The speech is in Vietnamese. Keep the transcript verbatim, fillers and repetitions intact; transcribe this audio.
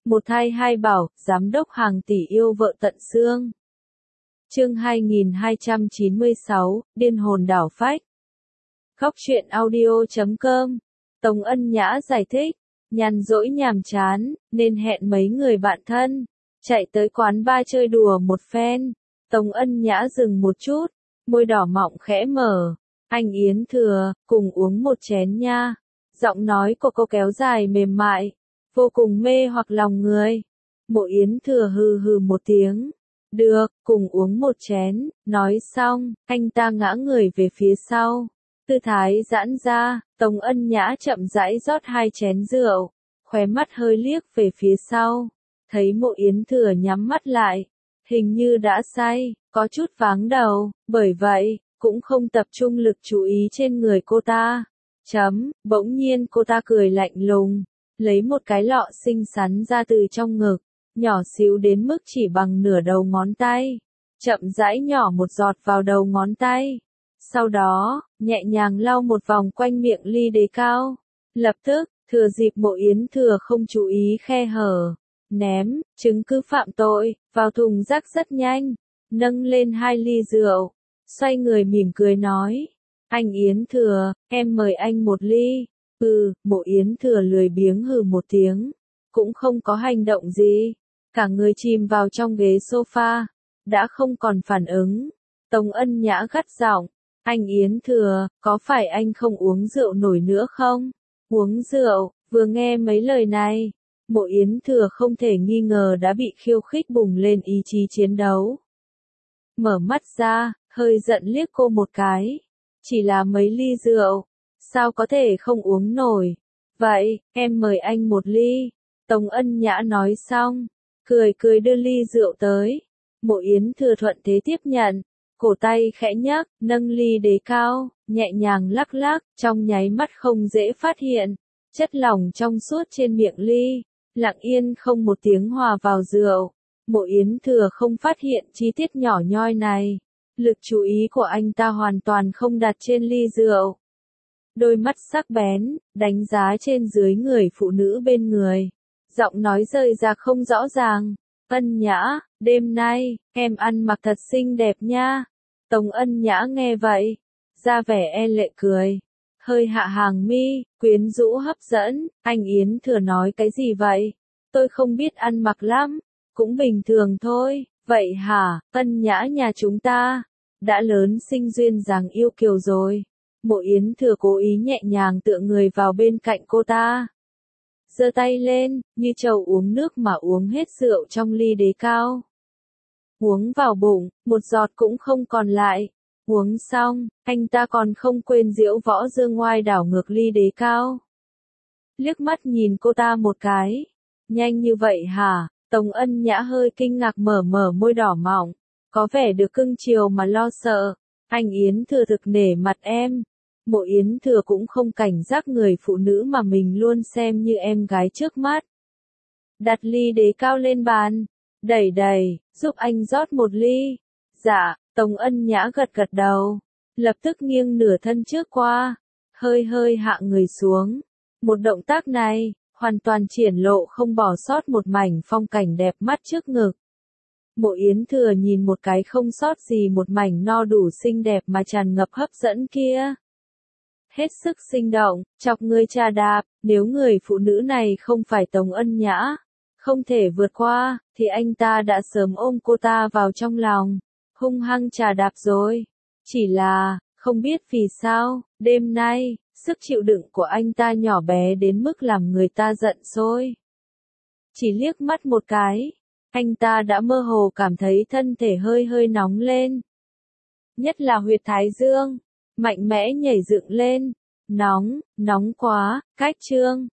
Một thai hai bảo, giám đốc hàng tỷ yêu vợ tận xương. Chương hai nghìn hai trăm chín mươi sáu, điên hồn đảo phách. Góc truyện audio chấm com. Tống Ân Nhã giải thích, nhàn rỗi nhàm chán, nên hẹn mấy người bạn thân, chạy tới quán bar chơi đùa một phen. Tống Ân Nhã dừng một chút, môi đỏ mọng khẽ mở. Anh Yến Thừa, cùng uống một chén nha. Giọng nói của cô kéo dài mềm mại, vô cùng mê hoặc lòng người. Mộ Yến Thừa hừ hừ một tiếng. Được, cùng uống một chén. Nói xong, anh ta ngã người về phía sau. Tư thái giãn ra, Tống Ân Nhã chậm rãi rót hai chén rượu, khóe mắt hơi liếc về phía sau. Thấy Mộ Yến Thừa nhắm mắt lại, hình như đã say, có chút váng đầu, bởi vậy, cũng không tập trung lực chú ý trên người cô ta. Chấm, bỗng nhiên cô ta cười lạnh lùng, lấy một cái lọ xinh xắn ra từ trong ngực, nhỏ xíu đến mức chỉ bằng nửa đầu ngón tay, chậm rãi nhỏ một giọt vào đầu ngón tay. Sau đó, nhẹ nhàng lau một vòng quanh miệng ly đế cao. Lập tức, thừa dịp Mộ Yến Thừa không chú ý khe hở, ném chứng cứ phạm tội vào thùng rác rất nhanh, nâng lên hai ly rượu, xoay người mỉm cười nói: "Anh Yến Thừa, em mời anh một ly." Ừ, Mộ Yến Thừa lười biếng hừ một tiếng, cũng không có hành động gì, cả người chìm vào trong ghế sofa, đã không còn phản ứng. Tống Ân Nhã gắt giọng: "Anh Yến Thừa, có phải anh không uống rượu nổi nữa không?" Uống rượu? Vừa nghe mấy lời này, Mộ Yến Thừa không thể nghi ngờ đã bị khiêu khích bùng lên ý chí chiến đấu. Mở mắt ra, hơi giận liếc cô một cái. Chỉ là mấy ly rượu, sao có thể không uống nổi? Vậy, em mời anh một ly. Tống Ân Nhã nói xong, cười cười đưa ly rượu tới. Mộ Yến Thừa thuận thế tiếp nhận, cổ tay khẽ nhấc, nâng ly đế cao, nhẹ nhàng lắc lắc, trong nháy mắt không dễ phát hiện. Chất lỏng trong suốt trên miệng ly, lặng yên không một tiếng hòa vào rượu. Mộ Yến Thừa không phát hiện chi tiết nhỏ nhoi này. Lực chú ý của anh ta hoàn toàn không đặt trên ly rượu. Đôi mắt sắc bén, đánh giá trên dưới người phụ nữ bên người. Giọng nói rơi ra không rõ ràng. "Ân Nhã, đêm nay, em ăn mặc thật xinh đẹp nha." Tống Ân Nhã nghe vậy, ra vẻ e lệ cười, hơi hạ hàng mi, quyến rũ hấp dẫn. "Anh Yến Thừa nói cái gì vậy? Tôi không biết ăn mặc lắm, cũng bình thường thôi." "Vậy hả, Ân Nhã nhà chúng ta đã lớn sinh duyên dáng yêu kiều rồi." Mộ Yến Thừa cố ý nhẹ nhàng tựa người vào bên cạnh cô ta, giơ tay lên, như trâu uống nước mà uống hết rượu trong ly đế cao. Uống vào bụng, một giọt cũng không còn lại. Uống xong, anh ta còn không quên diễu võ dương ngoai đảo ngược ly đế cao. Liếc mắt nhìn cô ta một cái. "Nhanh như vậy hả?" Tống Ân Nhã hơi kinh ngạc mở mở môi đỏ mọng, có vẻ được cưng chiều mà lo sợ. "Anh Yến Thừa thực nể mặt em." Mộ Yến Thừa cũng không cảnh giác người phụ nữ mà mình luôn xem như em gái trước mắt. Đặt ly đế cao lên bàn, đẩy đẩy, "Giúp anh rót một ly." "Dạ." Tống Ân Nhã gật gật đầu, lập tức nghiêng nửa thân trước qua, hơi hơi hạ người xuống. Một động tác này, hoàn toàn triển lộ không bỏ sót một mảnh phong cảnh đẹp mắt trước ngực. Mộ Yến Thừa nhìn một cái không sót gì một mảnh no đủ xinh đẹp mà tràn ngập hấp dẫn kia. Hết sức sinh động, chọc người chà đạp. Nếu người phụ nữ này không phải Tống Ân Nhã, không thể vượt qua, thì anh ta đã sớm ôm cô ta vào trong lòng, hung hăng chà đạp rồi. Chỉ là, không biết vì sao, đêm nay, sức chịu đựng của anh ta nhỏ bé đến mức làm người ta giận sôi. Chỉ liếc mắt một cái, anh ta đã mơ hồ cảm thấy thân thể hơi hơi nóng lên. Nhất là huyệt thái dương, mạnh mẽ nhảy dựng lên. Nóng, nóng quá, cách chương.